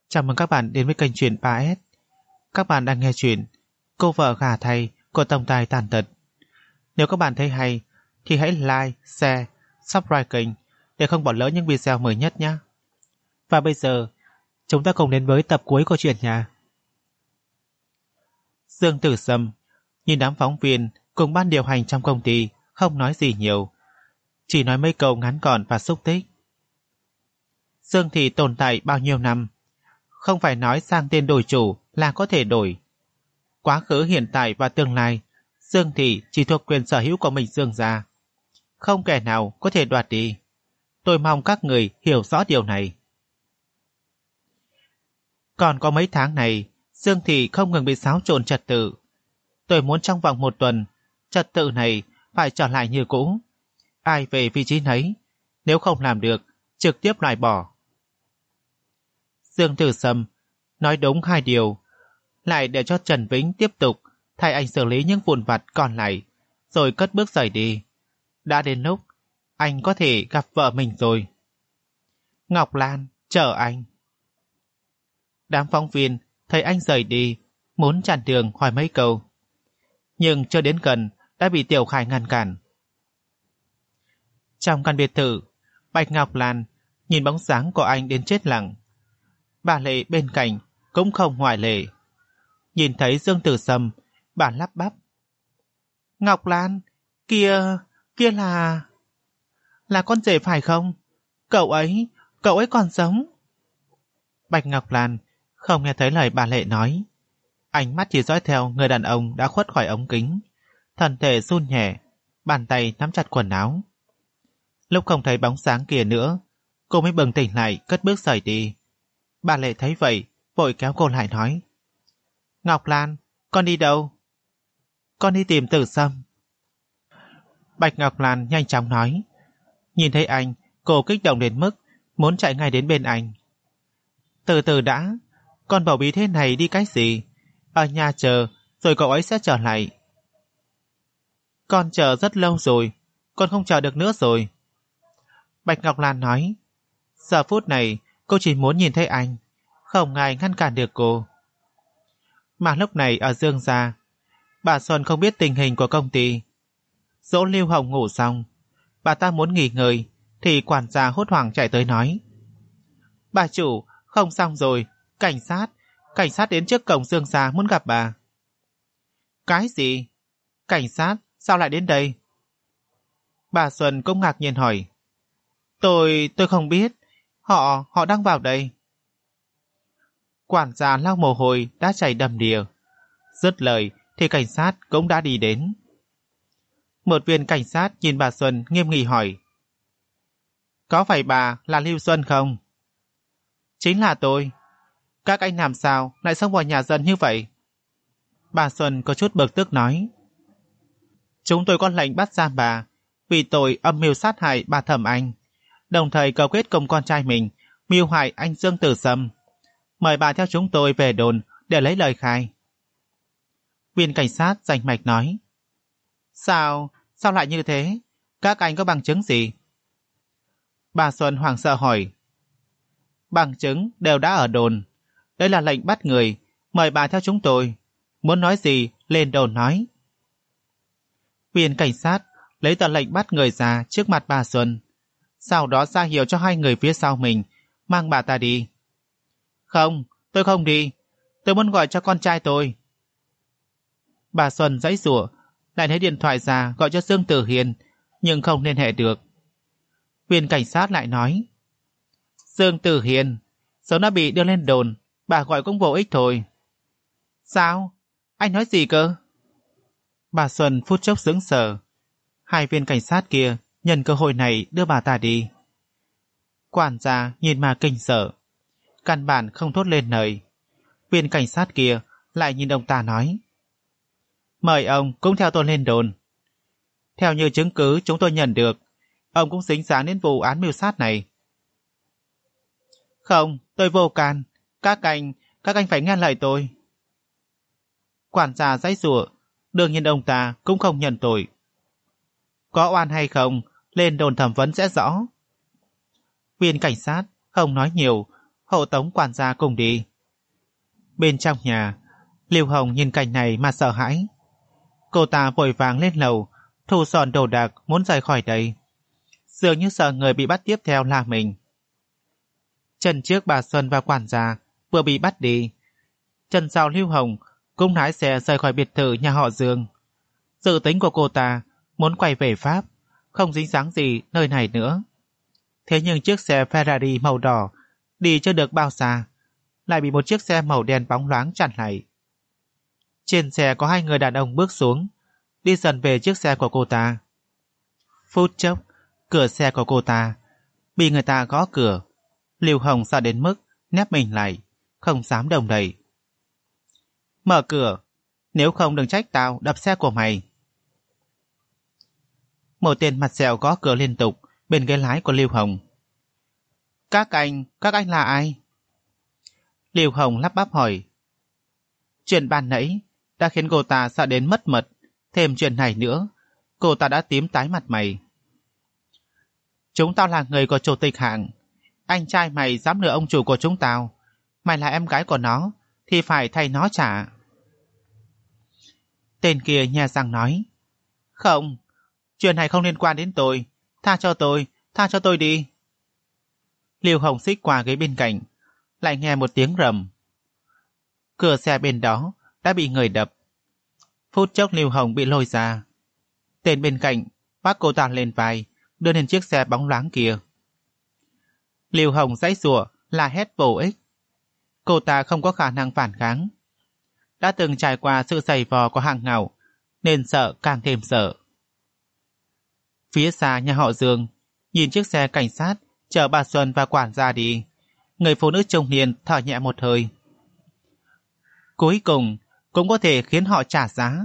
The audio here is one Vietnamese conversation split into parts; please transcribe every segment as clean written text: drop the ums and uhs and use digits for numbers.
Chào mừng các bạn đến với kênh truyện 3S. Các bạn đang nghe truyện Cô vợ gả thầy của tổng tài tàn tật. Nếu các bạn thấy hay thì hãy like, share, subscribe kênh để không bỏ lỡ những video mới nhất nhé. Và bây giờ, chúng ta cùng đến với tập cuối của truyện nha. Dương Tử Sâm nhìn đám phóng viên cùng ban điều hành trong công ty không nói gì nhiều, chỉ nói mấy câu ngắn gọn và xúc tích. Dương Thị tồn tại bao nhiêu năm, không phải nói sang tên đổi chủ là có thể đổi. Quá khứ, hiện tại và tương lai, Dương Thị chỉ thuộc quyền sở hữu của mình Dương gia, không kẻ nào có thể đoạt đi. Tôi mong các người hiểu rõ điều này. Còn có mấy tháng này, Dương Thị không ngừng bị xáo trộn trật tự. Tôi muốn trong vòng 1 tuần, trật tự này phải trở lại như cũ. Ai về vị trí nấy, nếu không làm được, trực tiếp loại bỏ. Dương Tử Sâm nói đúng 2 điều, lại để cho Trần Vĩnh tiếp tục thay anh xử lý những vụn vặt còn lại, rồi cất bước rời đi. Đã đến lúc anh có thể gặp vợ mình rồi. Ngọc Lan, chờ anh. Đám phóng viên thấy anh rời đi, muốn chặn đường hỏi mấy câu, nhưng chưa đến gần đã bị Tiểu Khải ngăn cản. Trong căn biệt thự, Bạch Ngọc Lan nhìn bóng dáng của anh đến chết lặng. Bà Lệ bên cạnh cũng không ngoại lệ. Nhìn thấy Dương Tử Sâm, bà lắp bắp: Ngọc Lan, kia là con rể phải không? Cậu ấy còn sống. Bạch Ngọc Lan không nghe thấy lời bà Lệ nói, ánh mắt chỉ dõi theo người đàn ông đã khuất khỏi ống kính, thân thể run nhẹ, bàn tay nắm chặt quần áo. Lúc không thấy bóng sáng kia nữa, cô mới bừng tỉnh lại, cất bước rời đi. Bà Lệ thấy vậy, vội kéo cô lại nói: Ngọc Lan, con đi đâu? Con đi tìm Tử Sâm. Bạch Ngọc Lan nhanh chóng nói. Nhìn thấy anh, cô kích động đến mức muốn chạy ngay đến bên anh. Từ từ đã, con bầu bí thế này đi cái gì? Ở nhà chờ, rồi cậu ấy sẽ trở lại. Con chờ rất lâu rồi, con không chờ được nữa rồi. Bạch Ngọc Lan nói. Giờ phút này, cô chỉ muốn nhìn thấy anh, không ai ngăn cản được cô. Mà lúc này ở Dương gia, bà Xuân không biết tình hình của công ty. Dỗ Lưu Hồng ngủ xong, bà ta muốn nghỉ ngơi thì quản gia hốt hoảng chạy tới nói: Bà chủ, không xong rồi, cảnh sát đến trước cổng Dương gia muốn gặp bà. Cái gì? Cảnh sát sao lại đến đây? Bà Xuân cũng ngạc nhiên hỏi. Tôi không biết, họ đang vào đây. Quản gia lau mồ hôi đã chảy đầm đìa. Dứt lời thì cảnh sát cũng đã đi đến. Một viên cảnh sát nhìn bà Xuân nghiêm nghị hỏi: Có phải bà là Lưu Xuân không? Chính là tôi. Các anh làm sao lại xông vào nhà dân như vậy? Bà Xuân có chút bực tức nói. Chúng tôi có lệnh bắt giam bà vì tội âm mưu sát hại bà Thẩm Anh, đồng thời cấu kết cùng con trai mình mưu hại anh Dương Tử Sâm. Mời bà theo chúng tôi về đồn để lấy lời khai. Viên cảnh sát rành mạch nói. Sao lại như thế? Các anh có bằng chứng gì? Bà Xuân hoảng sợ hỏi. Bằng chứng đều đã ở đồn. Đây là lệnh bắt người, mời bà theo chúng tôi. Muốn nói gì lên đồn nói. Viên cảnh sát lấy tờ lệnh bắt người ra trước mặt bà Xuân, sau đó ra hiệu cho 2 người phía sau mình mang bà ta đi. Không, tôi không đi. Tôi muốn gọi cho con trai tôi. Bà Xuân giãy giụa, lại lấy điện thoại ra gọi cho Dương Tử Hiền, nhưng không liên hệ được. Viên cảnh sát lại nói. Dương Tử Hiền, sớm đã bị đưa lên đồn, bà gọi cũng vô ích thôi. Sao? Anh nói gì cơ? Bà Xuân phút chốc sững sờ. 2 viên cảnh sát kia nhân cơ hội này đưa bà ta đi. Quản gia nhìn mà kinh sợ, căn bản không thốt lên lời. Viên cảnh sát kia lại nhìn ông ta nói. Mời ông cũng theo tôi lên đồn. Theo như chứng cứ chúng tôi nhận được, ông cũng dính dáng đến vụ án mưu sát này. Không, tôi vô can. Các anh phải nghe lời tôi. Quản gia giãy giụa, đương nhiên ông ta cũng không nhận tội. Có oan hay không, lên đồn thẩm vấn sẽ rõ. Viên cảnh sát không nói nhiều, hộ tống quản gia cùng đi. Bên trong nhà, Lưu Hồng nhìn cảnh này mà sợ hãi. Cô ta vội vàng lên lầu, thu dọn đồ đạc muốn rời khỏi đây. Dường như sợ người bị bắt tiếp theo là mình. Chân trước bà Xuân và quản gia vừa bị bắt đi. Chân sau Lưu Hồng cũng lái xe rời khỏi biệt thự nhà họ Dương. Dự tính của cô ta muốn quay về Pháp, không dính dáng gì nơi này nữa. Thế nhưng chiếc xe Ferrari màu đỏ đi chưa được bao xa, lại bị một chiếc xe màu đen bóng loáng chặn lại. Trên xe có hai người đàn ông bước xuống, đi dần về chiếc xe của cô ta. Phút chốc, cửa xe của cô ta bị người ta gõ cửa. Lưu Hồng sợ đến mức nép mình lại, không dám động đậy. Mở cửa, nếu không đừng trách tao đập xe của mày. Một tên mặt sẹo gõ cửa liên tục bên ghế lái của Lưu Hồng. Các anh là ai? Lưu Hồng lắp bắp hỏi. Chuyện ban nãy đã khiến cô ta sợ đến mất mật, thêm chuyện này nữa, cô ta đã tím tái mặt mày. Chúng tao là người của chủ tịch hãng. Anh trai mày dám lừa ông chủ của chúng tao. Mày là em gái của nó thì phải thay nó trả. Tên kia nhe răng nói. Không, chuyện này không liên quan đến tôi. Tha cho tôi đi. Lưu Hồng xích qua ghế bên cạnh, lại nghe một tiếng rầm. Cửa xe bên đó đã bị người đập. Phút chốc Lưu Hồng bị lôi ra. Tên bên cạnh bắt cô ta lên vai, đưa lên chiếc xe bóng loáng kia. Lưu Hồng giãy giụa la hét vô ích. Cô ta không có khả năng phản kháng. Đã từng trải qua sự giày vò của hàng ngầu, nên sợ càng thêm sợ. Phía xa nhà họ Dương, nhìn chiếc xe cảnh sát chở bà Xuân và quản gia đi, người phụ nữ trung niên thở nhẹ một hơi. Cuối cùng cũng có thể khiến họ trả giá.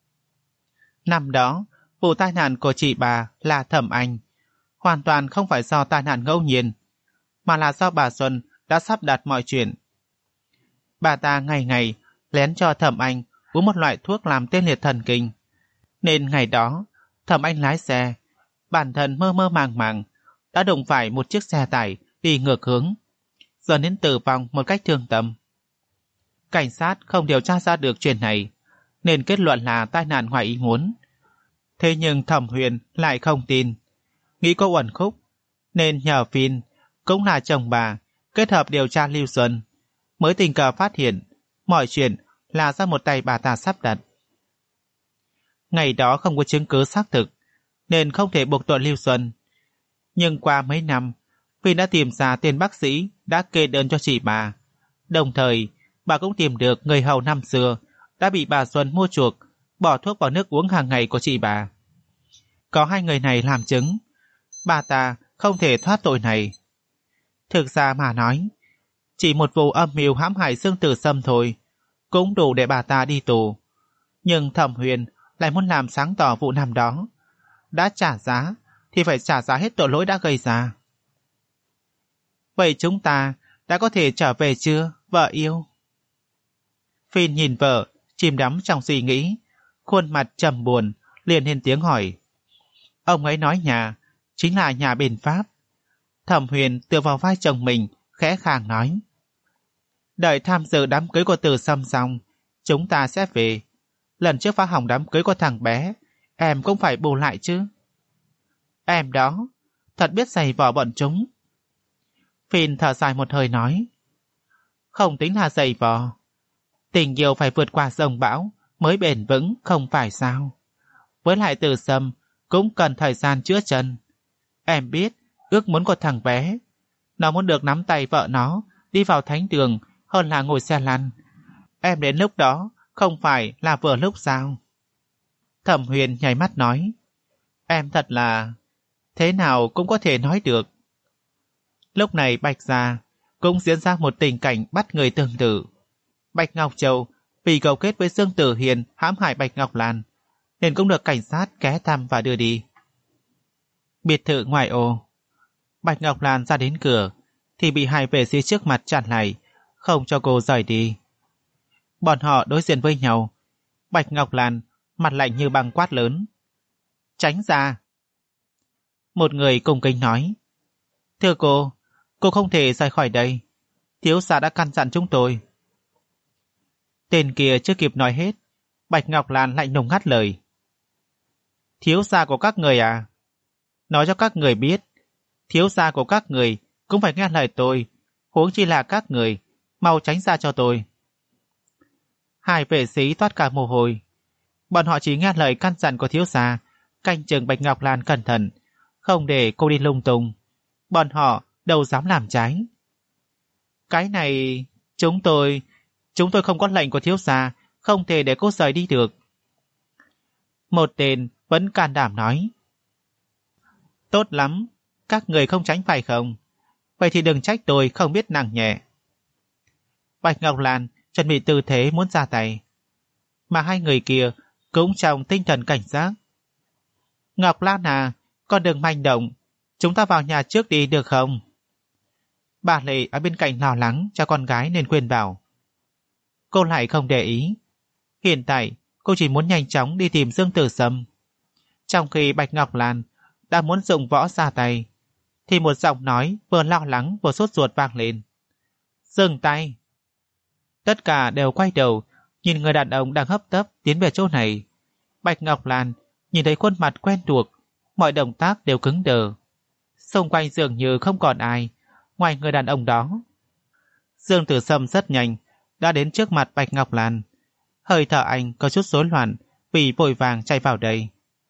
Năm đó, vụ tai nạn của chị bà là Thẩm Anh hoàn toàn không phải do tai nạn ngẫu nhiên, mà là do bà Xuân đã sắp đặt mọi chuyện. Bà ta ngày ngày lén cho Thẩm Anh uống một loại thuốc làm tê liệt thần kinh, nên ngày đó Thẩm Anh lái xe, bản thân mơ mơ màng màng đã đụng phải một chiếc xe tải đi ngược hướng, dẫn đến tử vong một cách thương tâm. Cảnh sát không điều tra ra được chuyện này, nên kết luận là tai nạn ngoài ý muốn. Thế nhưng Thẩm Huyền lại không tin, nghĩ có uẩn khúc, nên nhờ Phin, cũng là chồng bà, kết hợp điều tra Lưu Xuân, mới tình cờ phát hiện mọi chuyện là do một tay bà ta sắp đặt. Ngày đó không có chứng cứ xác thực, nên không thể buộc tội Lưu Xuân. Nhưng qua mấy năm, Phin đã tìm ra tên bác sĩ đã kê đơn cho chị bà. Đồng thời, bà cũng tìm được người hầu năm xưa đã bị bà Xuân mua chuộc, bỏ thuốc vào nước uống hàng ngày của chị bà. Có hai người này làm chứng, bà ta không thể thoát tội này. Thực ra mà nói, chỉ một vụ âm mưu hãm hại Dương Tử Sâm thôi cũng đủ để bà ta đi tù. Nhưng Thẩm Huyền lại muốn làm sáng tỏ vụ năm đó. Đã trả giá thì phải trả giá hết tội lỗi đã gây ra. Vậy chúng ta đã có thể trở về chưa, vợ yêu? Phin nhìn vợ, chìm đắm trong suy nghĩ, khuôn mặt trầm buồn, liền lên tiếng hỏi. Ông ấy nói nhà chính là nhà bên Pháp. Thẩm Huyền tựa vào vai chồng mình, khẽ khàng nói. Đợi tham dự đám cưới của Từ Sâm xong, chúng ta sẽ về. Lần trước phá hỏng đám cưới của thằng bé, em cũng phải bù lại chứ. Em đó, thật biết giày vò bọn chúng. Phin thở dài một hơi nói. Không tính là giày vò. Tình yêu phải vượt qua dòng bão mới bền vững, không phải sao? Với lại Từ Sâm cũng cần thời gian chữa chân. Em biết ước muốn của thằng bé, nó muốn được nắm tay vợ nó đi vào thánh đường hơn là ngồi xe lăn. Em đến lúc đó không phải là vừa lúc sao? Thẩm Huyền nháy mắt nói. Em thật là... thế nào cũng có thể nói được. Lúc này Bạch Gia cũng diễn ra một tình cảnh bắt người tương tự. Bạch Ngọc Châu vì cầu kết với Dương Tử Hiền hãm hại Bạch Ngọc Lan, nên cũng được cảnh sát ghé thăm và đưa đi. Biệt thự ngoại ô. Bạch Ngọc Lan ra đến cửa thì bị hai vệ sĩ trước mặt chặn lại, không cho cô rời đi. Bọn họ đối diện với nhau. Bạch Ngọc Lan mặt lạnh như băng quát lớn. Tránh ra! Một người cung kính nói. Thưa cô không thể rời khỏi đây. Thiếu gia đã căn dặn chúng tôi. Tên kia chưa kịp nói hết, Bạch Ngọc Lan lạnh lùng ngắt lời. Thiếu gia của các người à? Nói cho các người biết, thiếu gia của các người cũng phải nghe lời tôi, huống chi là các người, mau tránh ra cho tôi. Hai vệ sĩ toát cả mồ hôi. Bọn họ chỉ nghe lời căn dặn của thiếu gia, canh chừng Bạch Ngọc Lan cẩn thận, không để cô đi lung tung. Bọn họ đâu dám làm trái. Cái này, chúng tôi không có lệnh của thiếu gia, không thể để cô rời đi được. Một tên vẫn can đảm nói. Tốt lắm, các người không tránh phải không? Vậy thì đừng trách tôi không biết nặng nhẹ. Bạch Ngọc Lan chuẩn bị tư thế muốn ra tay, mà hai người kia cũng trong tinh thần cảnh giác. Ngọc Lan à, con đừng manh động, chúng ta vào nhà trước đi được không? Bà Lệ ở bên cạnh lo lắng cho con gái nên khuyên bảo. Cô lại không để ý. Hiện tại cô chỉ muốn nhanh chóng đi tìm Dương Tử Sâm. Trong khi Bạch Ngọc Lan đã muốn dụng võ ra tay, thì một giọng nói vừa lo lắng vừa sốt ruột vang lên. Dừng tay! Tất cả đều quay đầu nhìn người đàn ông đang hấp tấp tiến về chỗ này. Bạch Ngọc Lan nhìn thấy khuôn mặt quen thuộc, mọi động tác đều cứng đờ. Xung quanh dường như không còn ai ngoài người đàn ông đó. Dương Tử Sâm rất nhanh đã đến trước mặt Bạch Ngọc Lan. Hơi thở anh có chút rối loạn vì vội vàng chạy vào đây.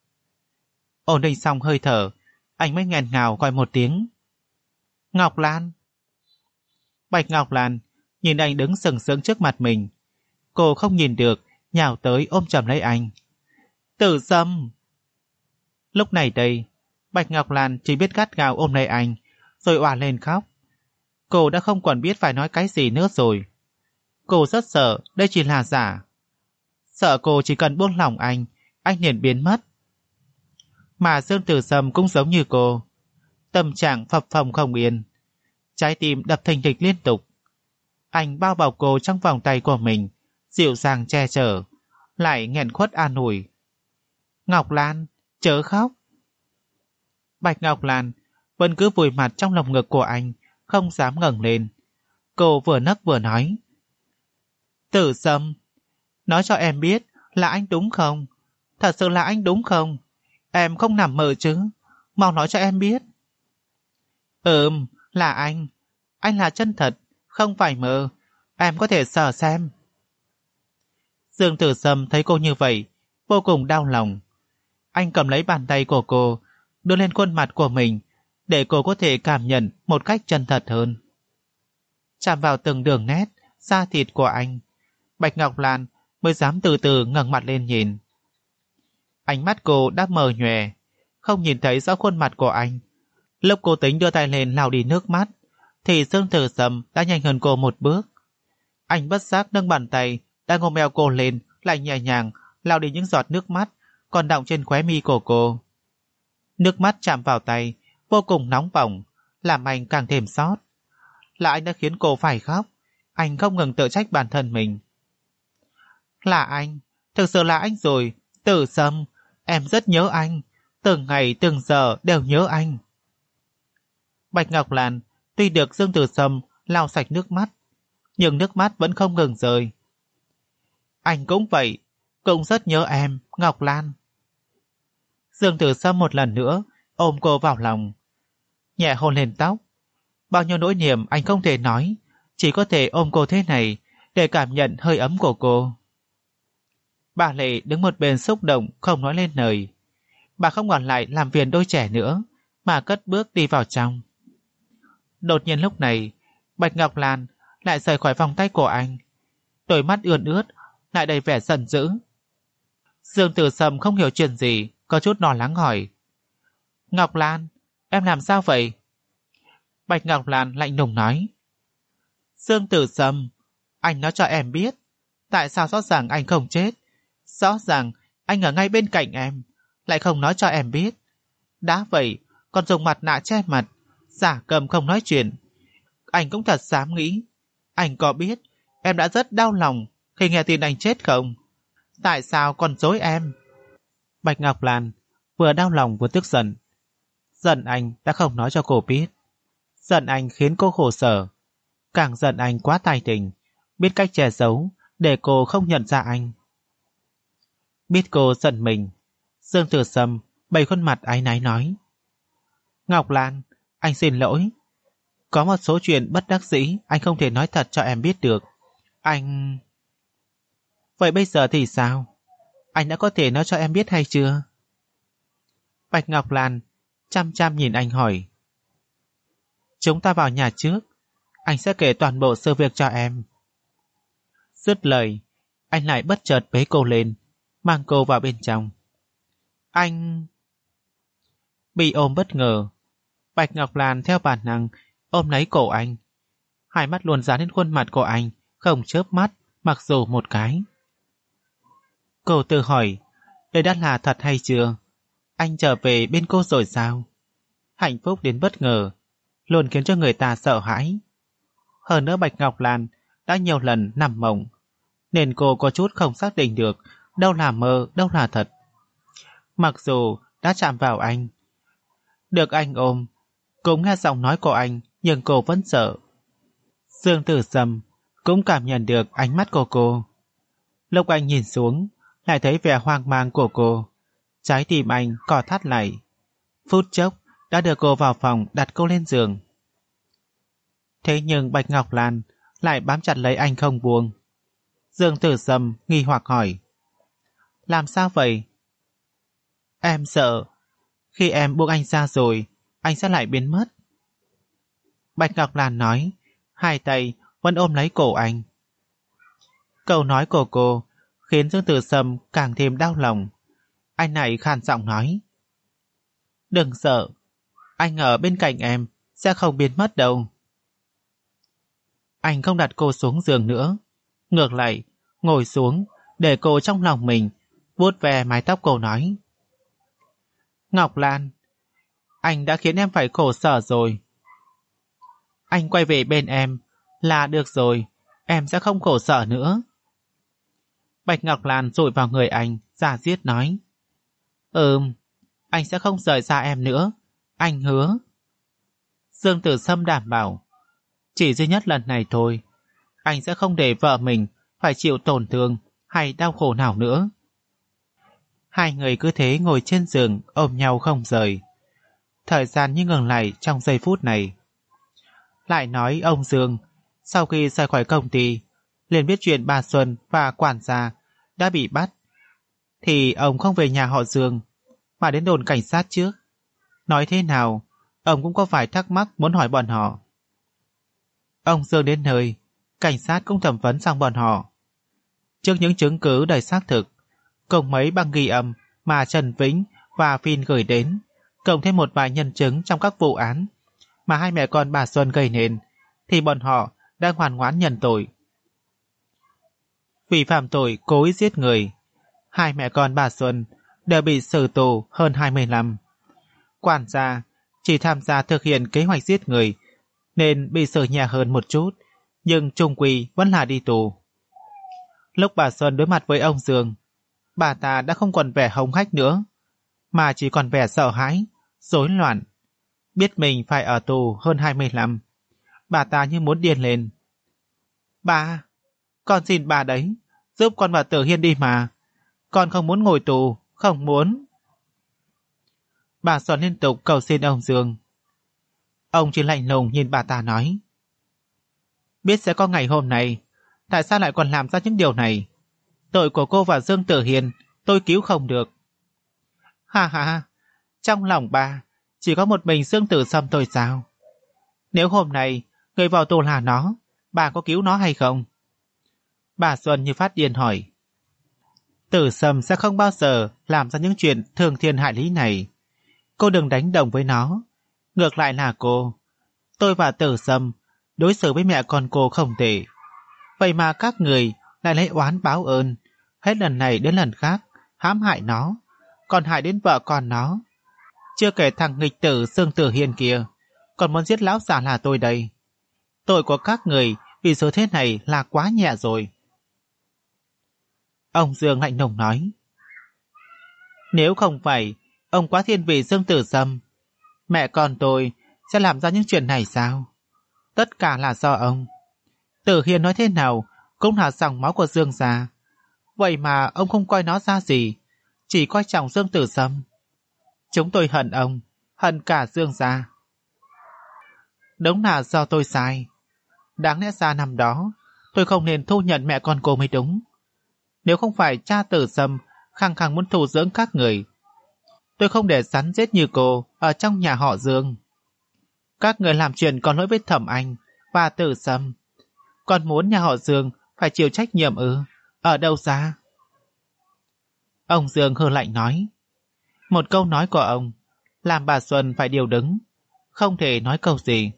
Ổn định xong hơi thở, anh mới nghẹn ngào gọi một tiếng. Ngọc Lan! Bạch Ngọc Lan nhìn anh đứng sừng sững trước mặt mình. Cô không nhìn được, nhào tới ôm chầm lấy anh. Tử Sâm! Lúc này đây, Bạch Ngọc Lan chỉ biết gắt gao ôm lấy anh, rồi òa lên khóc. Cô đã không còn biết phải nói cái gì nữa rồi. Cô rất sợ đây chỉ là giả. Sợ cô chỉ cần buông lỏng anh liền biến mất. Mà Dương Tử Sâm cũng giống như cô. Tâm trạng phập phồng không yên. Trái tim đập thình thịch liên tục. Anh bao bọc cô trong vòng tay của mình, dịu dàng che chở, lại nghẹn khuất an ủi. Ngọc Lan, chớ khóc. Bạch Ngọc Lan vẫn cứ vùi mặt trong lồng ngực của anh, không dám ngẩng lên. Cô vừa nấc vừa nói. Tử Sâm, nói cho em biết là anh đúng không? Thật sự là anh đúng không? Em không nằm mơ chứ? Mau nói cho em biết. Là anh. Anh là chân thật, không phải mơ. Em có thể sờ xem. Dương Tử Sâm thấy cô như vậy, vô cùng đau lòng. Anh cầm lấy bàn tay của cô, đưa lên khuôn mặt của mình, để cô có thể cảm nhận một cách chân thật hơn. Chạm vào từng đường nét, da thịt của anh, Bạch Ngọc Lan mới dám từ từ ngẩng mặt lên nhìn. Ánh mắt cô đã mờ nhòe, không nhìn thấy rõ khuôn mặt của anh. Lúc cô tính đưa tay lên lau đi nước mắt, thì Dương Tử Sâm đã nhanh hơn cô một bước. Anh bất giác nâng bàn tay đang ôm eo cô lên, lại nhẹ nhàng lau đi những giọt nước mắt còn đọng trên khóe mi của cô. Nước mắt chạm vào tay, vô cùng nóng bỏng, làm anh càng thêm xót. Là anh đã khiến cô phải khóc. Anh không ngừng tự trách bản thân mình. Là anh, thực sự là anh rồi, Tử Sâm, em rất nhớ anh, từng ngày từng giờ đều nhớ anh. Bạch Ngọc Lan tuy được Dương Tử Sâm lau sạch nước mắt, nhưng nước mắt vẫn không ngừng rơi. Anh cũng vậy, cũng rất nhớ em, Ngọc Lan. Dương Tử Sâm một lần nữa ôm cô vào lòng, nhẹ hôn lên tóc. Bao nhiêu nỗi niềm anh không thể nói, chỉ có thể ôm cô thế này để cảm nhận hơi ấm của cô. Bà Lệ đứng một bên xúc động không nói lên lời. Bà không còn lại làm phiền đôi trẻ nữa, mà cất bước đi vào trong. Đột nhiên lúc này, Bạch Ngọc Lan lại rời khỏi vòng tay của anh. Đôi mắt ươn ướt, lại đầy vẻ giận dữ. Dương Tử Sâm không hiểu chuyện gì, có chút lo lắng hỏi. Ngọc Lan, em làm sao vậy? Bạch Ngọc Lan lạnh lùng nói. Dương Tử Sâm, anh nói cho em biết, tại sao rõ ràng anh không chết, rõ ràng anh ở ngay bên cạnh em, lại không nói cho em biết. Đã vậy, còn dùng mặt nạ che mặt, giả cầm không nói chuyện. Anh cũng thật dám nghĩ. Anh có biết em đã rất đau lòng khi nghe tin anh chết không? Tại sao còn dối em? Bạch Ngọc Lan vừa đau lòng vừa tức giận. Giận anh đã không nói cho cô biết. Giận anh khiến cô khổ sở. càng giận anh quá tài tình, biết cách che giấu để cô không nhận ra anh. Biết cô giận mình, Dương Tử Sâm bày khuôn mặt áy náy nói: Ngọc Lan, anh xin lỗi. Có một số chuyện bất đắc dĩ anh không thể nói thật cho em biết được. Anh... Vậy bây giờ thì sao? Anh đã có thể nói cho em biết hay chưa? Bạch Ngọc Lan chăm chăm nhìn anh hỏi. Chúng ta vào nhà trước, anh sẽ kể toàn bộ sự việc cho em. Dứt lời, anh lại bất chợt bế cô lên, mang cô vào bên trong. Anh... Bị ôm bất ngờ, Bạch Ngọc Lan theo bản năng ôm lấy cổ anh. Hai mắt luôn dán lên khuôn mặt của anh, không chớp mắt, mặc dù một cái. Cô tự hỏi, đây đã là thật hay chưa? Anh trở về bên cô rồi sao? Hạnh phúc đến bất ngờ, luôn khiến cho người ta sợ hãi. Hơn nữa Bạch Ngọc Lan đã nhiều lần nằm mộng, nên cô có chút không xác định được đâu là mơ, đâu là thật. Mặc dù đã chạm vào anh, được anh ôm, cũng nghe giọng nói của anh, nhưng cô vẫn sợ. Dương Tử Sâm cũng cảm nhận được ánh mắt của cô. Lúc anh nhìn xuống, lại thấy vẻ hoang mang của cô. Trái tim anh cò thắt lại. Phút chốc đã đưa cô vào phòng, đặt cô lên giường. Thế nhưng Bạch Ngọc Lan lại bám chặt lấy anh không buông. Dương Tử Sâm nghi hoặc hỏi: Làm sao vậy? Em sợ khi em buông anh ra rồi, anh sẽ lại biến mất. Bạch Ngọc Lan nói, hai tay vẫn ôm lấy cổ anh. Câu nói của cô khiến Dương Tử Sâm càng thêm đau lòng. Anh này khàn giọng nói: Đừng sợ, anh ở bên cạnh em sẽ không biến mất đâu. Anh không đặt cô xuống giường nữa, ngược lại ngồi xuống để cô trong lòng mình, vuốt ve mái tóc cô nói: Ngọc Lan, anh đã khiến em phải khổ sở rồi. Anh quay về bên em là được rồi, em sẽ không khổ sở nữa. Bạch Ngọc Lan dụi vào người anh, giả diết nói: Anh sẽ không rời xa em nữa, anh hứa. Dương Tử Sâm đảm bảo, chỉ duy nhất lần này thôi, anh sẽ không để vợ mình phải chịu tổn thương hay đau khổ nào nữa. Hai người cứ thế ngồi trên giường ôm nhau không rời. Thời gian như ngừng lại trong giây phút này. Lại nói ông Dương sau khi rời khỏi công ty liền biết chuyện bà Xuân và quản gia đã bị bắt, thì ông không về nhà họ Dương mà đến đồn cảnh sát trước. Nói thế nào ông cũng có vài thắc mắc muốn hỏi bọn họ. Ông Dương đến nơi, cảnh sát cũng thẩm vấn xong bọn họ. Trước những chứng cứ đầy xác thực, cùng mấy băng ghi âm mà Trần Vĩnh và Phin gửi đến, cộng thêm một vài nhân chứng trong các vụ án mà hai mẹ con bà Xuân gây nên, thì bọn họ đang ngoan ngoãn nhận tội. Vì phạm tội cố ý giết người, hai mẹ con bà Xuân đều bị xử tù hơn 20 năm. Quản gia chỉ tham gia thực hiện kế hoạch giết người nên bị xử nhẹ hơn một chút, nhưng chung quy vẫn là đi tù. Lúc bà Xuân đối mặt với ông Dương, bà ta đã không còn vẻ hống hách nữa, mà chỉ còn vẻ sợ hãi, rối loạn. Biết mình phải ở tù hơn 20 năm, bà ta như muốn điên lên. Bà, con xin bà đấy, giúp con vào Tử Hiên đi mà. Con không muốn ngồi tù, không muốn. Bà Xuân liên tục cầu xin ông Dương. Ông chỉ lạnh lùng nhìn bà ta nói: Biết sẽ có ngày hôm nay, tại sao lại còn làm ra những điều này? Tội của cô và Dương Tử Hiên tôi cứu không được. Ha ha, trong lòng bà chỉ có một mình Dương Tử Sâm thôi sao? Nếu hôm nay người vào tù là nó, bà có cứu nó hay không? Bà Xuân như phát điên hỏi. Tử Sâm sẽ không bao giờ làm ra những chuyện thương thiên hại lý này. Cô đừng đánh đồng với nó. Ngược lại là cô. Tôi và Tử Sâm đối xử với mẹ con cô không tệ. Vậy mà các người lại lấy oán báo ơn, hết lần này đến lần khác hãm hại nó, còn hại đến vợ con nó. Chưa kể thằng nghịch tử Dương Tử Hiên kia còn muốn giết lão già là tôi đây. Tội của các người vì số thế này là quá nhẹ rồi. Ông Dương lạnh lùng nói. Nếu không phải ông quá thiên vị Dương Tử Sâm, mẹ con tôi sẽ làm ra những chuyện này sao? Tất cả là do ông. Tử Hiên nói thế nào cũng là dòng máu của Dương gia. Vậy mà ông không coi nó ra gì, chỉ coi trọng Dương Tử Sâm. Chúng tôi hận ông, hận cả Dương gia. Đúng là do tôi sai. Đáng lẽ ra năm đó tôi không nên thu nhận mẹ con cô mới đúng. Nếu không phải cha Tử Sâm khăng khăng muốn thu dưỡng các người, tôi không để rắn rết như cô ở trong nhà họ Dương. Các người làm chuyện có lỗi với Thẩm Anh và Tử Sâm, còn muốn nhà họ Dương phải chịu trách nhiệm ư? Ở đâu ra? Ông Dương hừ lạnh nói. Một câu nói của ông làm bà Xuân phải điều đứng, không thể nói câu gì.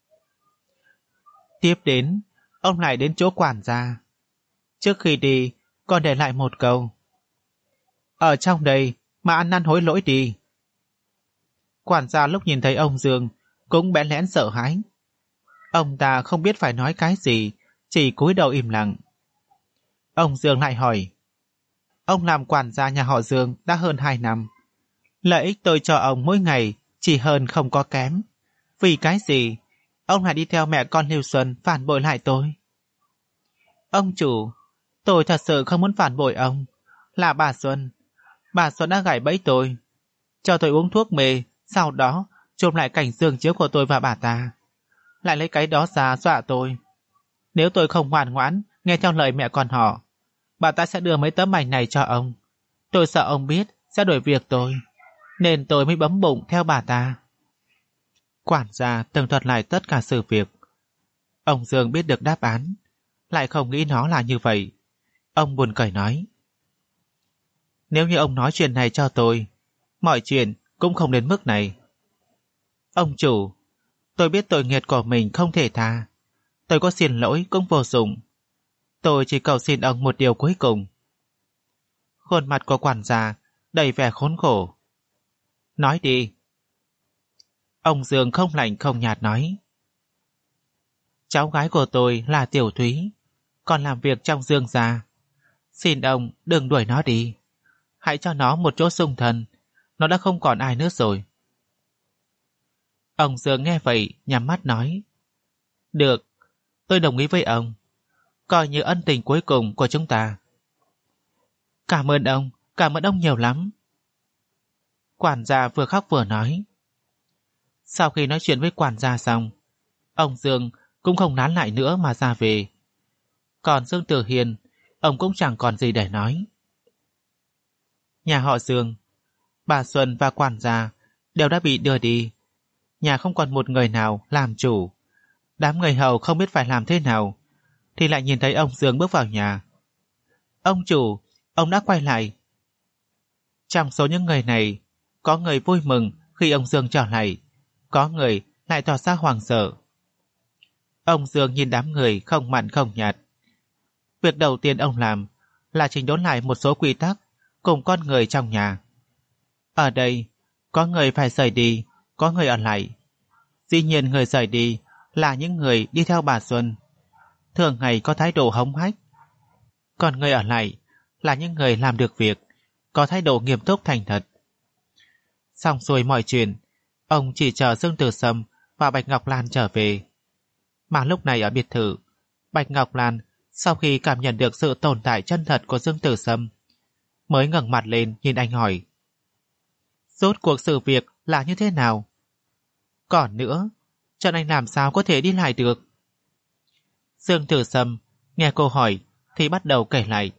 Tiếp đến, ông lại đến chỗ quản gia. Trước khi đi, còn để lại một câu. Ở trong đây mà ăn năn hối lỗi đi. Quản gia lúc nhìn thấy ông Dương cũng bẽn lẽn sợ hãi. Ông ta không biết phải nói cái gì, chỉ cúi đầu im lặng. Ông Dương lại hỏi. Ông làm quản gia nhà họ Dương đã hơn 2 năm. Lợi ích tôi cho ông mỗi ngày chỉ hơn không có kém. Vì cái gì ông lại đi theo mẹ con Lưu Xuân phản bội lại tôi? Ông chủ, tôi thật sự không muốn phản bội ông. Là bà Xuân. Bà Xuân đã gài bẫy tôi, cho tôi uống thuốc mê, sau đó chụp lại cảnh giường chiếu của tôi và bà ta, lại lấy cái đó ra dọa tôi. Nếu tôi không ngoan ngoãn nghe theo lời mẹ con họ, bà ta sẽ đưa mấy tấm ảnh này cho ông. Tôi sợ ông biết sẽ đuổi việc tôi, nên tôi mới bấm bụng theo bà ta. Quản gia tường thuật lại tất cả sự việc. Ông Dương biết được đáp án, lại không nghĩ nó là như vậy. Ông buồn cười nói. Nếu như ông nói chuyện này cho tôi, mọi chuyện cũng không đến mức này. Ông chủ, tôi biết tội nghiệp của mình không thể tha. Tôi có xin lỗi cũng vô dụng. Tôi chỉ cầu xin ông một điều cuối cùng. Khuôn mặt của quản gia đầy vẻ khốn khổ. Nói đi. Ông Dương không lạnh không nhạt nói. Cháu gái của tôi là Tiểu Thúy, còn làm việc trong Dương gia. Xin ông đừng đuổi nó đi. Hãy cho nó một chỗ xung thân. Nó đã không còn ai nữa rồi. Ông Dương nghe vậy nhắm mắt nói. Được, tôi đồng ý với ông. Coi như ân tình cuối cùng của chúng ta. Cảm ơn ông nhiều lắm. Quản gia vừa khóc vừa nói. Sau khi nói chuyện với quản gia xong, ông Dương cũng không nán lại nữa mà ra về. Còn Dương Tử Hiên, ông cũng chẳng còn gì để nói. Nhà họ Dương, bà Xuân và quản gia đều đã bị đưa đi. Nhà không còn một người nào làm chủ. Đám người hầu không biết phải làm thế nào, thì lại nhìn thấy ông Dương bước vào nhà. Ông chủ, ông đã quay lại. Trong số những người này, có người vui mừng khi ông Dương trở lại, có người lại tỏ ra hoảng sợ. Ông Dương nhìn đám người không mặn không nhạt. Việc đầu tiên ông làm là chỉnh đốn lại một số quy tắc cùng con người trong nhà. Ở đây, có người phải rời đi, có người ở lại. Dĩ nhiên người rời đi là những người đi theo bà Xuân, thường ngày có thái độ hống hách. Còn người ở lại là những người làm được việc, có thái độ nghiêm túc thành thật. Xong xuôi mọi chuyện, ông chỉ chờ Dương Tử Sâm và Bạch Ngọc Lan trở về. Mà lúc này ở biệt thự, Bạch Ngọc Lan sau khi cảm nhận được sự tồn tại chân thật của Dương Tử Sâm, mới ngẩng mặt lên nhìn anh hỏi. Rốt cuộc sự việc là như thế nào? Còn nữa, Trần Anh làm sao có thể đi lại được? Dương Tử Sâm nghe cô hỏi thì bắt đầu kể lại.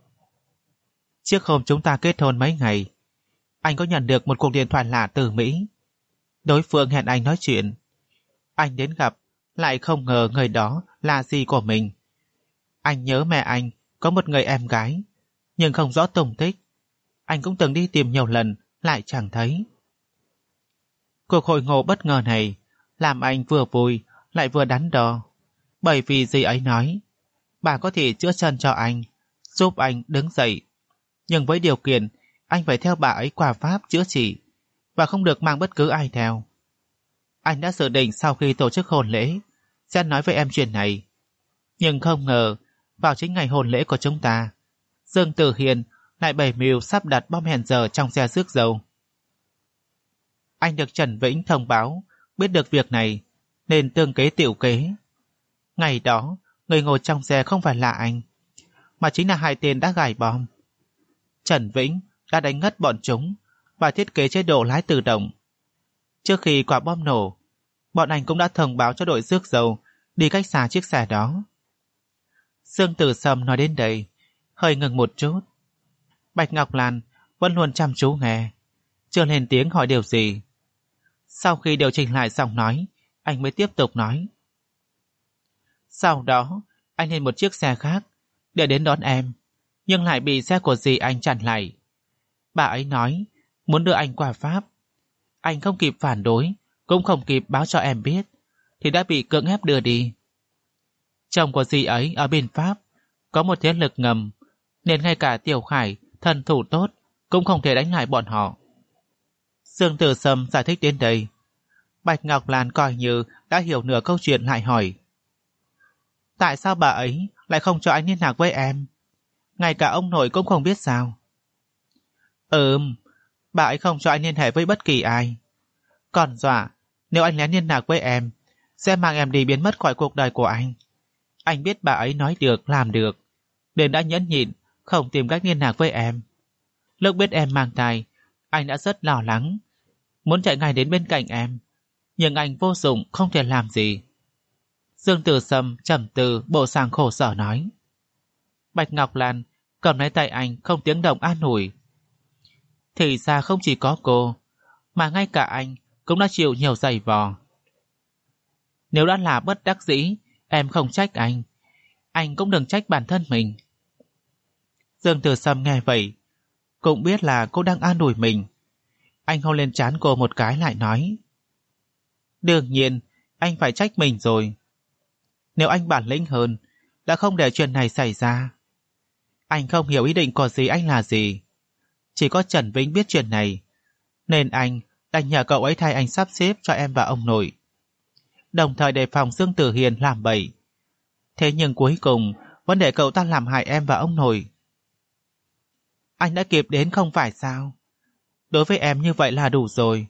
Trước hôm chúng ta kết hôn mấy ngày, anh có nhận được một cuộc điện thoại lạ từ Mỹ. Đối phương hẹn anh nói chuyện. Anh đến gặp, lại không ngờ người đó là dì của mình. Anh nhớ mẹ anh có một người em gái, nhưng không rõ tung tích. Anh cũng từng đi tìm nhiều lần, lại chẳng thấy. Cuộc hội ngộ bất ngờ này làm anh vừa vui lại vừa đắn đo. Bởi vì dì ấy nói bà có thể chữa chân cho anh, giúp anh đứng dậy, nhưng với điều kiện anh phải theo bà ấy qua Pháp chữa trị và không được mang bất cứ ai theo. Anh đã dự định sau khi tổ chức hôn lễ sẽ nói với em chuyện này, nhưng không ngờ vào chính ngày hôn lễ của chúng ta, Dương Tử Hiên lại bày mưu sắp đặt bom hẹn giờ trong xe rước dâu. Anh được Trần Vĩnh thông báo biết được việc này nên tương kế tiểu kế. Ngày đó, người người ngồi trong xe không phải là anh, mà chính là hai tên đã gài bom. Trần Vĩnh đã đánh ngất bọn chúng và thiết kế chế độ lái tự động. Trước khi quả bom nổ, bọn anh cũng đã thông báo cho đội rước dầu đi cách xa chiếc xe đó. Dương Tử Sâm nói đến đây, hơi ngừng một chút. Bạch Ngọc Lan vẫn luôn chăm chú nghe, chưa lên tiếng hỏi điều gì. Sau khi điều chỉnh lại giọng nói, anh mới tiếp tục nói. Sau đó, anh lên một chiếc xe khác để đến đón em, nhưng lại bị xe của dì anh chặn lại. Bà ấy nói muốn đưa anh qua Pháp. Anh không kịp phản đối, cũng không kịp báo cho em biết, thì đã bị cưỡng ép đưa đi. Chồng của dì ấy ở bên Pháp có một thế lực ngầm, nên ngay cả Tiểu Khải, thần thủ tốt, cũng không thể đánh lại bọn họ. Dương Tử Sâm giải thích đến đây. Bạch Ngọc Lan coi như đã hiểu nửa câu chuyện, lại hỏi. Tại sao bà ấy lại không cho anh liên lạc với em? Ngay cả ông nội cũng không biết sao? Bà ấy không cho anh liên hệ với bất kỳ ai. Còn dọa, nếu anh lén liên lạc với em, sẽ mang em đi biến mất khỏi cuộc đời của anh. Anh biết bà ấy nói được, làm được, nên đã nhẫn nhịn, không tìm cách liên lạc với em. Lúc biết em mang thai, anh đã rất lo lắng, muốn chạy ngay đến bên cạnh em, nhưng anh vô dụng, không thể làm gì. Dương Tử Sâm trầm tư, bộ dạng khổ sở nói. Bạch Ngọc Lan cầm lấy tay anh, không tiếng động an ủi. Thì ra không chỉ có cô, mà ngay cả anh cũng đã chịu nhiều giày vò. Nếu đã là bất đắc dĩ, em không trách anh cũng đừng trách bản thân mình. Dương Tử Sâm nghe vậy, cũng biết là cô đang an ủi mình. Anh hôn lên trán cô một cái, lại nói. Đương nhiên, anh phải trách mình rồi. Nếu anh bản lĩnh hơn, đã không để chuyện này xảy ra. Anh không hiểu ý định của dì anh là gì. Chỉ có Trần Vĩnh biết chuyện này, nên anh đành nhờ cậu ấy thay anh sắp xếp cho em và ông nội, đồng thời đề phòng Dương Tử Hiền làm bậy. Thế nhưng cuối cùng vẫn để cậu ta làm hại em và ông nội. Anh đã kịp đến không phải sao? Đối với em như vậy là đủ rồi.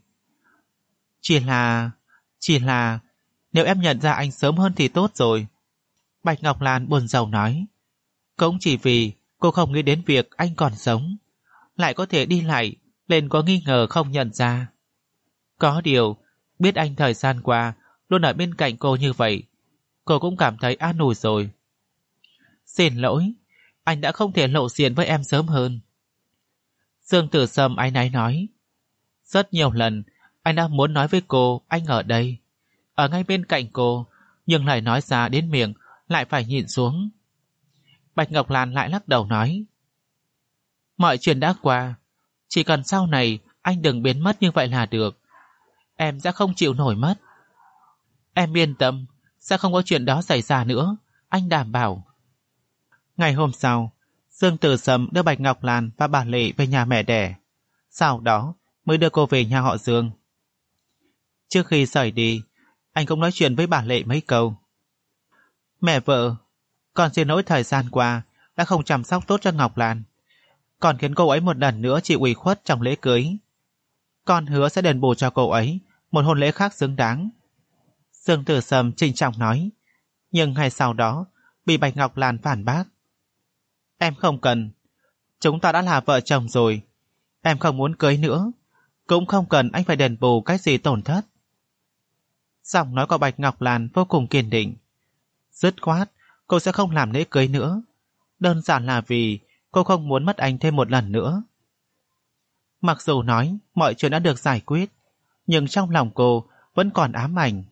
Chỉ là nếu em nhận ra anh sớm hơn thì tốt rồi. Bạch Ngọc Lan buồn rầu nói. Cũng chỉ vì cô không nghĩ đến việc anh còn sống, lại có thể đi lại, nên có nghi ngờ không nhận ra. Có điều, biết anh thời gian qua luôn ở bên cạnh cô như vậy, cô cũng cảm thấy an ủi rồi. Xin lỗi, anh đã không thể lộ diện với em sớm hơn. Dương Tử Sâm áy náy nói. Rất nhiều lần anh đã muốn nói với cô anh ở đây, ở ngay bên cạnh cô, nhưng lại nói ra đến miệng lại phải nhịn xuống. Bạch Ngọc Lan lại lắc đầu nói. Mọi chuyện đã qua, chỉ cần sau này anh đừng biến mất như vậy là được. Em sẽ không chịu nổi mất. Em yên tâm, sẽ không có chuyện đó xảy ra nữa, anh đảm bảo. Ngày hôm sau, Dương Tử Sâm đưa Bạch Ngọc Lan và bà Lệ về nhà mẹ đẻ, sau đó mới đưa cô về nhà họ Dương. Trước khi rời đi, anh cũng nói chuyện với bà Lệ mấy câu. Mẹ vợ, con xin lỗi thời gian qua đã không chăm sóc tốt cho Ngọc Lan, còn khiến cô ấy một lần nữa chịu ủy khuất trong lễ cưới. Con hứa sẽ đền bù cho cô ấy một hôn lễ khác xứng đáng. Dương Tử Sâm trịnh trọng nói, nhưng ngay sau đó bị Bạch Ngọc Lan phản bác. Em không cần, chúng ta đã là vợ chồng rồi, em không muốn cưới nữa, cũng không cần anh phải đền bù cái gì tổn thất. Giọng nói của Bạch Ngọc Lan vô cùng kiên định. Dứt khoát, cô sẽ không làm lễ cưới nữa, đơn giản là vì cô không muốn mất anh thêm một lần nữa. Mặc dù nói mọi chuyện đã được giải quyết, nhưng trong lòng cô vẫn còn ám ảnh.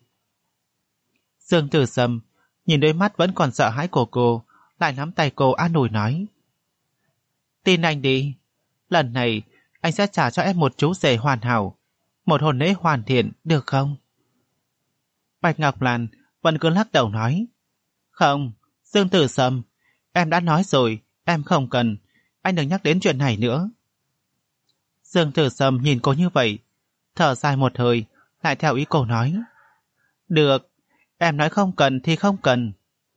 Dương Tử Sâm nhìn đôi mắt vẫn còn sợ hãi của cô, lại nắm tay cô an ủi nói. Tin anh đi, lần này anh sẽ trả cho em một chú rể hoàn hảo, một hôn lễ hoàn thiện, được không? Bạch Ngọc Lan vẫn cứ lắc đầu nói. Không, Dương Tử Sâm, em đã nói rồi, em không cần, anh đừng nhắc đến chuyện này nữa. Dương Tử Sâm nhìn cô như vậy, thở dài một hơi, lại theo ý cô nói. Được, em nói không cần thì không cần.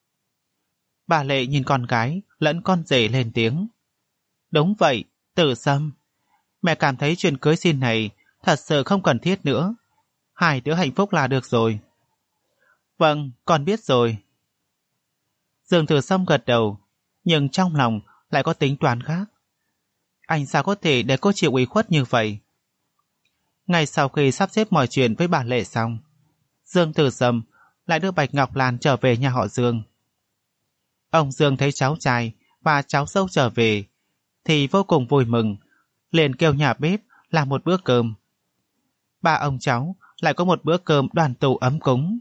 Bà Lệ nhìn con gái lẫn con rể lên tiếng. Đúng vậy, Tử Sâm, mẹ cảm thấy chuyện cưới xin này thật sự không cần thiết nữa. Hai đứa hạnh phúc là được rồi. Vâng, con biết rồi. Dương Tử Sâm gật đầu, nhưng trong lòng lại có tính toán khác. Anh sao có thể để cô chịu ủy khuất như vậy? Ngay sau khi sắp xếp mọi chuyện với bà Lệ xong, Dương Tử Sâm lại đưa Bạch Ngọc Lan trở về nhà họ Dương. Ông Dương thấy cháu trai và cháu dâu trở về thì vô cùng vui mừng, liền kêu nhà bếp làm một bữa cơm. Ba ông cháu lại có một bữa cơm đoàn tụ ấm cúng.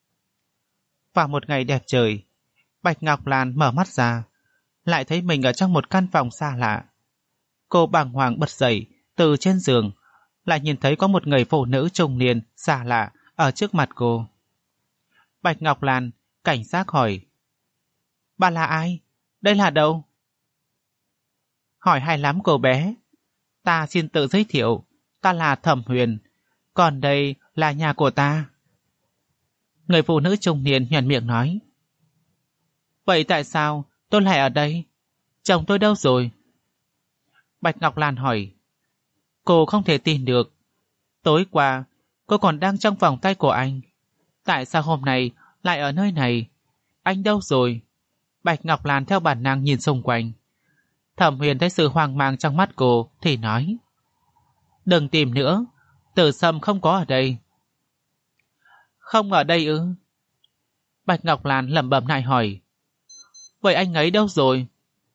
Vào một ngày đẹp trời, Bạch Ngọc Lan mở mắt ra, lại thấy mình ở trong một căn phòng xa lạ. Cô bàng hoàng bật dậy từ trên giường, lại nhìn thấy có một người phụ nữ trung niên xa lạ ở trước mặt cô. Bạch Ngọc Lan cảnh giác hỏi: "Bà là ai? Đây là đâu?" "Hỏi hay lắm cô bé. Ta xin tự giới thiệu, ta là Thẩm Huyền, còn đây là nhà của ta." Người phụ nữ trung niên nhoẻn miệng nói: "Vậy tại sao tôi lại ở đây? Chồng tôi đâu rồi?" Bạch Ngọc Lan hỏi. Cô không thể tin được. Tối qua cô còn đang trong vòng tay của anh, tại sao hôm nay lại ở nơi này? Anh đâu rồi? Bạch Ngọc Lan theo bản năng nhìn xung quanh. Thẩm Huyền thấy sự hoang mang trong mắt cô thì nói: "Đừng tìm nữa, Tử Sâm không có ở đây." "Không ở đây ư?" Bạch Ngọc Lan lẩm bẩm lại hỏi. "Vậy anh ấy đâu rồi?"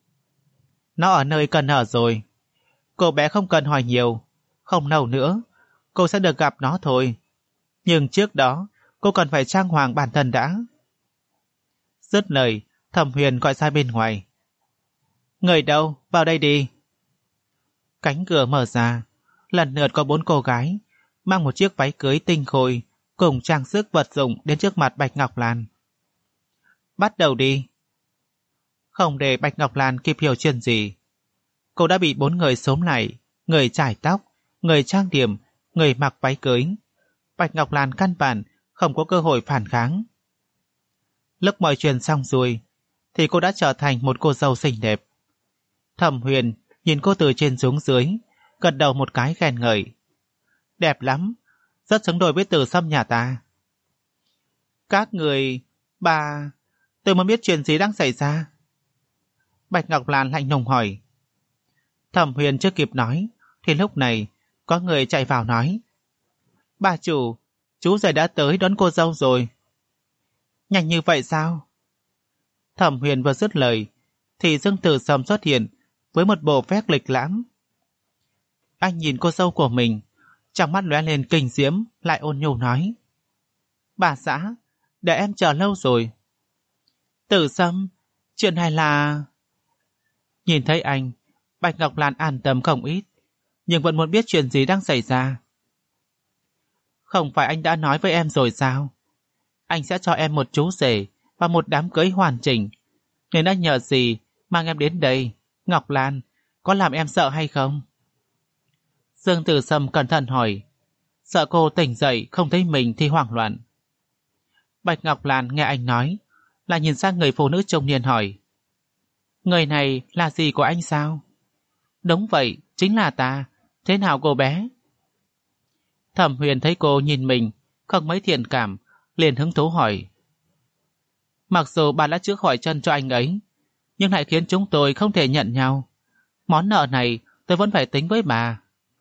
"Nó ở nơi cần ở rồi. Cô bé không cần hỏi nhiều, không lâu nữa cô sẽ được gặp nó thôi. Nhưng trước đó cô cần phải trang hoàng bản thân đã." Dứt lời, Thẩm Huyền gọi ra bên ngoài. "Người đâu? Vào đây đi." Cánh cửa mở ra, lần lượt có 4 cô gái mang một chiếc váy cưới tinh khôi cùng trang sức vật dụng đến trước mặt Bạch Ngọc Lan. "Bắt đầu đi." Không để Bạch Ngọc Lan kịp hiểu chuyện gì, cô đã bị 4 người xúm lại, người chải tóc, người trang điểm, người mặc váy cưới. Bạch Ngọc Lan căn bản không có cơ hội phản kháng. Lúc mọi chuyện xong xuôi thì cô đã trở thành một cô dâu xinh đẹp. Thẩm Huyền nhìn cô từ trên xuống dưới, gật đầu một cái khen ngợi. "Đẹp lắm, rất xứng đôi với Tử Sâm nhà ta." "Các người... tôi muốn biết chuyện gì đang xảy ra." Bạch Ngọc Lan lạnh lùng hỏi. Thẩm Huyền chưa kịp nói thì lúc này có người chạy vào nói: "Bà chủ, chú rể đã tới đón cô dâu rồi." "Nhanh như vậy sao?" Thẩm Huyền vừa dứt lời thì Dương Tử Sâm xuất hiện với một bộ vest lịch lãm. Anh nhìn cô dâu của mình, trong mắt lóe lên kinh diễm, lại ôn nhu nói: "Bà xã, để em chờ lâu rồi." "Tử Sâm, chuyện này là..." Nhìn thấy anh, Bạch Ngọc Lan an tâm không ít, nhưng vẫn muốn biết chuyện gì đang xảy ra. "Không phải anh đã nói với em rồi sao? Anh sẽ cho em một chú rể và một đám cưới hoàn chỉnh. Nên anh nhờ gì mang em đến đây? Ngọc Lan, có làm em sợ hay không?" Dương Tử Sâm cẩn thận hỏi, sợ cô tỉnh dậy không thấy mình thì hoảng loạn. Bạch Ngọc Lan nghe anh nói, là nhìn sang người phụ nữ trung niên hỏi: "Người này là gì của anh sao?" "Đúng vậy, chính là ta. Thế nào cô bé?" Thẩm Huyền thấy cô nhìn mình không mấy thiện cảm, liền hứng thú hỏi: "Mặc dù bà đã chữa khỏi chân cho anh ấy, nhưng lại khiến chúng tôi không thể nhận nhau. Món nợ này tôi vẫn phải tính với bà."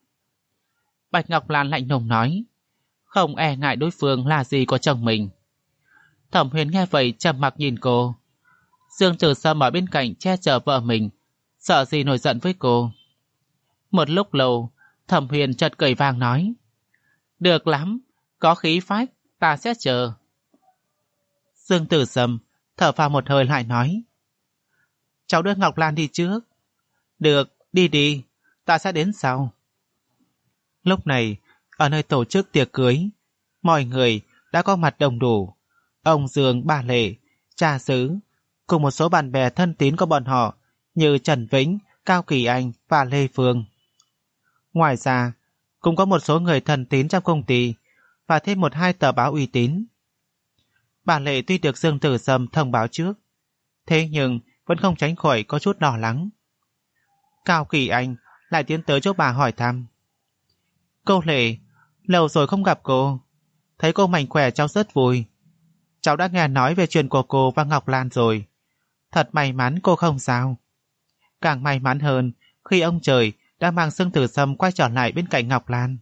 Bạch Ngọc Lan lạnh lùng nói, không e ngại đối phương là gì của chồng mình. Thẩm Huyền nghe vậy trầm mặc nhìn cô. Dương Tử Sâm ở bên cạnh che chở vợ mình, sợ gì nổi giận với cô. Một lúc lâu, Thẩm Huyền chợt cười vang nói: "Được lắm, có khí phách, ta sẽ chờ." Dương Tử Sâm thở phào một hơi lại nói: "Cháu đưa Ngọc Lan đi trước." "Được, đi đi, ta sẽ đến sau." Lúc này, ở nơi tổ chức tiệc cưới, mọi người đã có mặt đông đủ. Ông Dương, bà Lệ, cha xứ, cùng một số bạn bè thân tín của bọn họ như Trần Vĩnh, Cao Kỳ Anh và Lê Phương. Ngoài ra, cũng có một số người thân tín trong công ty và thêm 1-2 tờ báo uy tín. Bà Lệ tuy được Dương Tử Sâm thông báo trước, thế nhưng vẫn không tránh khỏi có chút lo lắng. Cao Kỳ Anh lại tiến tới chỗ bà hỏi thăm: "Cô Lệ, lâu rồi không gặp cô. Thấy cô mạnh khỏe cháu rất vui. Cháu đã nghe nói về chuyện của cô và Ngọc Lan rồi. Thật may mắn cô không sao. Càng may mắn hơn khi ông trời đã mang Dương Tử Sâm quay trở lại bên cạnh Ngọc Lan.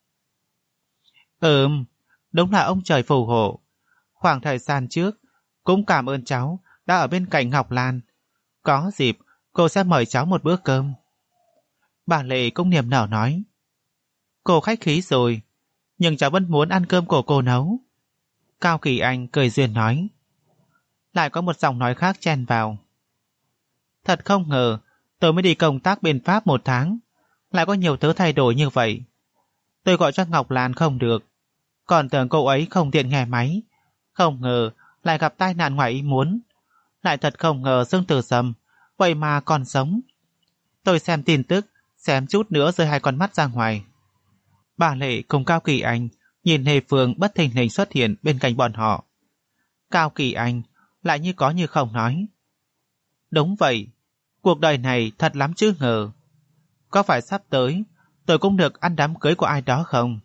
Đúng là ông trời phù hộ. Khoảng thời gian trước, cũng cảm ơn cháu đã ở bên cạnh Ngọc Lan. Có dịp, cô sẽ mời cháu một bữa cơm. Bà Lệ cũng niềm nở nói. Cô khách khí rồi, nhưng cháu vẫn muốn ăn cơm của cô nấu. Cao Kỳ Anh cười duyên nói. Lại có một giọng nói khác chen vào. Thật không ngờ, tôi mới đi công tác bên Pháp 1 tháng, lại có nhiều thứ thay đổi như vậy. Tôi gọi cho Ngọc Lan không được, còn tưởng cô ấy không tiện nghe máy. Không ngờ lại gặp tai nạn ngoài ý muốn. Lại thật không ngờ Dương Tử Sâm vậy mà còn sống. Tôi xem tin tức, xem chút nữa rơi 2 con mắt ra ngoài. Bà Lệ cùng Cao Kỳ Anh nhìn Hề Phương bất thình lình xuất hiện bên cạnh bọn họ. Cao Kỳ Anh lại như có như không nói. Đúng vậy, cuộc đời này thật lắm chứ ngờ. Có phải sắp tới tôi cũng được ăn đám cưới của ai đó không?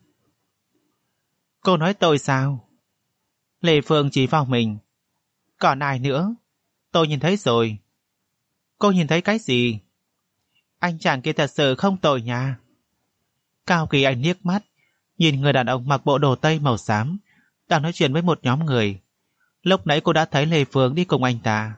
Cô nói tôi sao? Lê Phương chỉ vào mình. Còn ai nữa? Tôi nhìn thấy rồi. Cô nhìn thấy cái gì? Anh chàng kia thật sự không tồi nha. Cao Kỳ Anh liếc mắt, nhìn người đàn ông mặc bộ đồ tây màu xám đang nói chuyện với một nhóm người. Lúc nãy cô đã thấy Lê Phương đi cùng anh ta.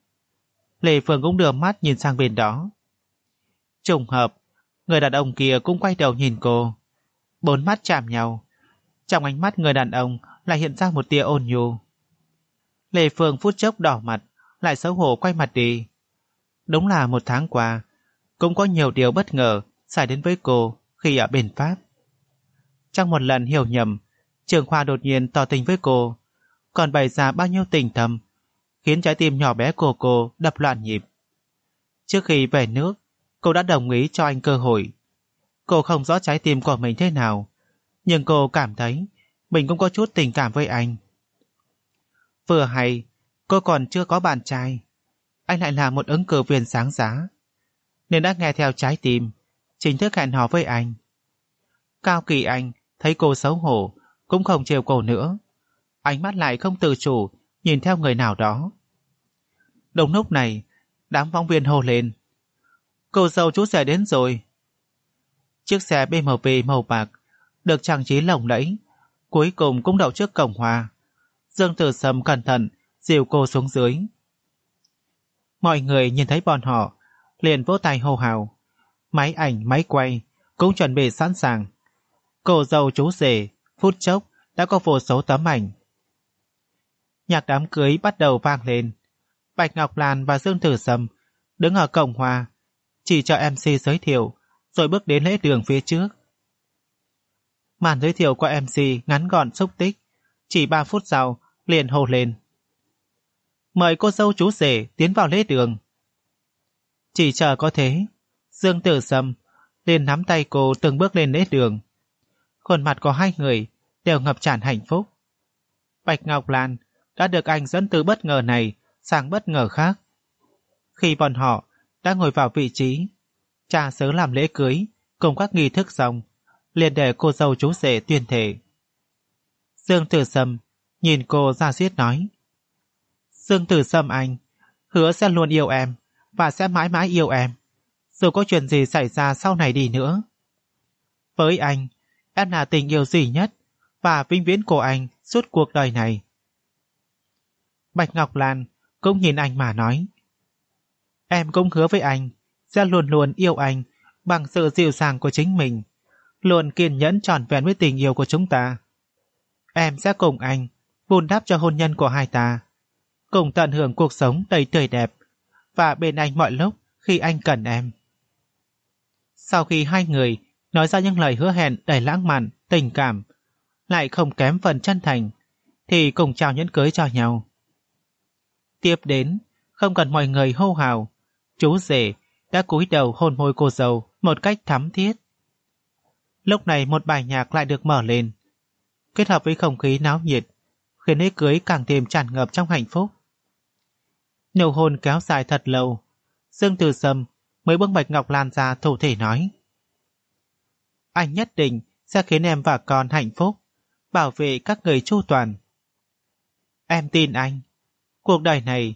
Lê Phương cũng đưa mắt nhìn sang bên đó. Trùng hợp, người đàn ông kia cũng quay đầu nhìn cô. 4 mắt chạm nhau. Trong ánh mắt người đàn ông lại hiện ra một tia ôn nhu. Lê Phương phút chốc đỏ mặt, lại xấu hổ quay mặt đi. Đúng là 1 tháng qua, cũng có nhiều điều bất ngờ xảy đến với cô khi ở bên Pháp. Trong một lần hiểu nhầm, Trường Khoa đột nhiên tỏ tình với cô, còn bày ra bao nhiêu tình thầm, khiến trái tim nhỏ bé của cô đập loạn nhịp. Trước khi về nước, cô đã đồng ý cho anh cơ hội. Cô không rõ trái tim của mình thế nào, nhưng cô cảm thấy mình cũng có chút tình cảm với anh. Vừa hay, cô còn chưa có bạn trai, anh lại là một ứng cử viên sáng giá, nên đã nghe theo trái tim, chính thức hẹn hò với anh. Cao Kỳ Anh thấy cô xấu hổ, cũng không trêu cô nữa. Ánh mắt lại không tự chủ nhìn theo người nào đó. Đúng lúc này, đám phóng viên hô lên. Cô dâu chú rể đến rồi. Chiếc xe BMW màu bạc được trang trí lộng lẫy, cuối cùng cũng đậu trước cổng hoa. Dương Tử Sâm cẩn thận dìu cô xuống dưới. Mọi người nhìn thấy bọn họ liền vỗ tay hô hào. Máy ảnh, máy quay cũng chuẩn bị sẵn sàng. Cô dâu chú rể phút chốc đã có vô số tấm ảnh. Nhạc đám cưới bắt đầu vang lên. Bạch Ngọc Lan và Dương Tử Sâm đứng ở cổng hoa, chỉ cho MC giới thiệu, rồi bước đến lễ đường phía trước. Màn giới thiệu của MC ngắn gọn xúc tích, chỉ 3 phút sau liền hô lên. Mời cô dâu chú rể tiến vào lễ đường. Chỉ chờ có thế, Dương Tử Sâm liền nắm tay cô từng bước lên lễ đường. Khuôn mặt của hai người đều ngập tràn hạnh phúc. Bạch Ngọc Lan đã được anh dẫn từ bất ngờ này sang bất ngờ khác. Khi bọn họ đã ngồi vào vị trí, cha xứ làm lễ cưới cùng các nghi thức xong, liền để cô dâu chú rể tuyên thệ. Dương Tử Sâm nhìn cô ra diết nói. Dương Tử Sâm anh, hứa sẽ luôn yêu em và sẽ mãi mãi yêu em, dù có chuyện gì xảy ra sau này đi nữa. Với anh, em là tình yêu duy nhất và vĩnh viễn của anh suốt cuộc đời này. Bạch Ngọc Lan cũng nhìn anh mà nói. Em cũng hứa với anh sẽ luôn luôn yêu anh bằng sự dịu dàng của chính mình, luôn kiên nhẫn trọn vẹn với tình yêu của chúng ta. Em sẽ cùng anh vun đắp cho hôn nhân của hai ta, cùng tận hưởng cuộc sống đầy tươi đẹp và bên anh mọi lúc khi anh cần em. Sau khi hai người nói ra những lời hứa hẹn đầy lãng mạn, tình cảm, lại không kém phần chân thành, thì cùng trao nhẫn cưới cho nhau. Tiếp đến, không cần mọi người hô hào, chú rể đã cúi đầu hôn môi cô dâu một cách thắm thiết. Lúc này một bài nhạc lại được mở lên, kết hợp với không khí náo nhiệt, khiến lễ cưới càng thêm tràn ngập trong hạnh phúc. Nụ hôn kéo dài thật lâu, Dương Tử Sâm mới bưng Bạch Ngọc Lan ra thủ thể nói. Anh nhất định sẽ khiến em và con hạnh phúc, bảo vệ các người chu toàn. Em tin anh, cuộc đời này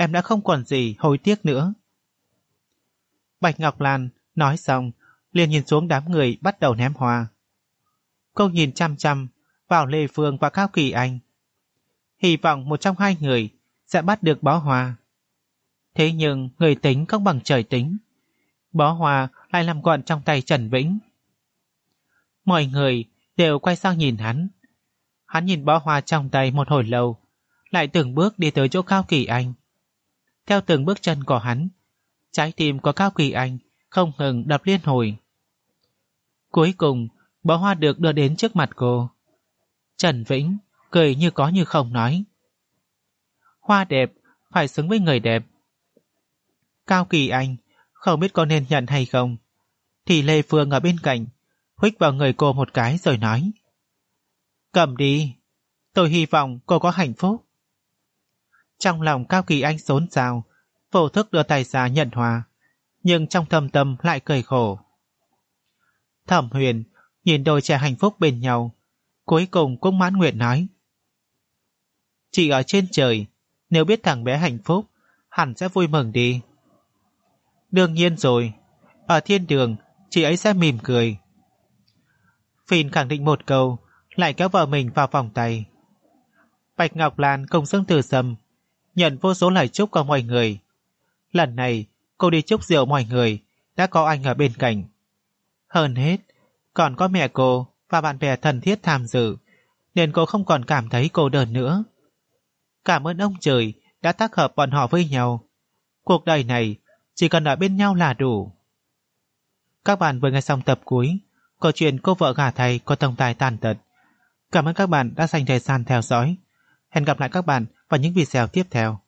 em đã không còn gì hối tiếc nữa. Bạch Ngọc Lan nói xong, liền nhìn xuống đám người bắt đầu ném hoa. Cô nhìn chăm chăm vào Lê Phương và Cao Kỳ Anh, hy vọng một trong hai người sẽ bắt được bó hoa. Thế nhưng người tính không bằng trời tính, bó hoa lại nằm gọn trong tay Trần Vĩnh. Mọi người đều quay sang nhìn hắn. Hắn nhìn bó hoa trong tay một hồi lâu, lại từng bước đi tới chỗ Cao Kỳ Anh. Theo từng bước chân của hắn, trái tim của Cao Kỳ Anh không ngừng đập liên hồi. Cuối cùng, bó hoa được đưa đến trước mặt cô. Trần Vĩnh cười như có như không nói: hoa đẹp phải xứng với người đẹp. Cao Kỳ Anh không biết có nên nhận hay không, thì Lê Phương ở bên cạnh huých vào người cô một cái rồi nói: cầm đi, tôi hy vọng cô có hạnh phúc. Trong lòng Cao Kỳ Anh xốn xao, vô thức đưa tay ra nhận hoa, nhưng trong thâm tâm lại cười khổ. Thẩm Huyền nhìn đôi trẻ hạnh phúc bên nhau, cuối cùng cũng mãn nguyện nói: chị ở trên trời, nếu biết thằng bé hạnh phúc, hẳn sẽ vui mừng đi. Đương nhiên rồi, ở thiên đường chị ấy sẽ mỉm cười. Phìn khẳng định một câu, lại kéo vợ mình vào vòng tay. Bạch Ngọc Lan cùng Dương Tử Sâm nhận vô số lời chúc của mọi người. Lần này cô đi chúc rượu mọi người đã có anh ở bên cạnh. Hơn hết, còn có mẹ cô và bạn bè thân thiết tham dự, nên cô không còn cảm thấy cô đơn nữa. Cảm ơn ông trời đã tác hợp bọn họ với nhau. Cuộc đời này chỉ cần ở bên nhau là đủ. Các bạn vừa nghe xong tập cuối câu chuyện Cô vợ gả thầy có tổng tài tàn tật. Cảm ơn các bạn đã dành thời gian theo dõi. Hẹn gặp lại các bạn vào những video tiếp theo.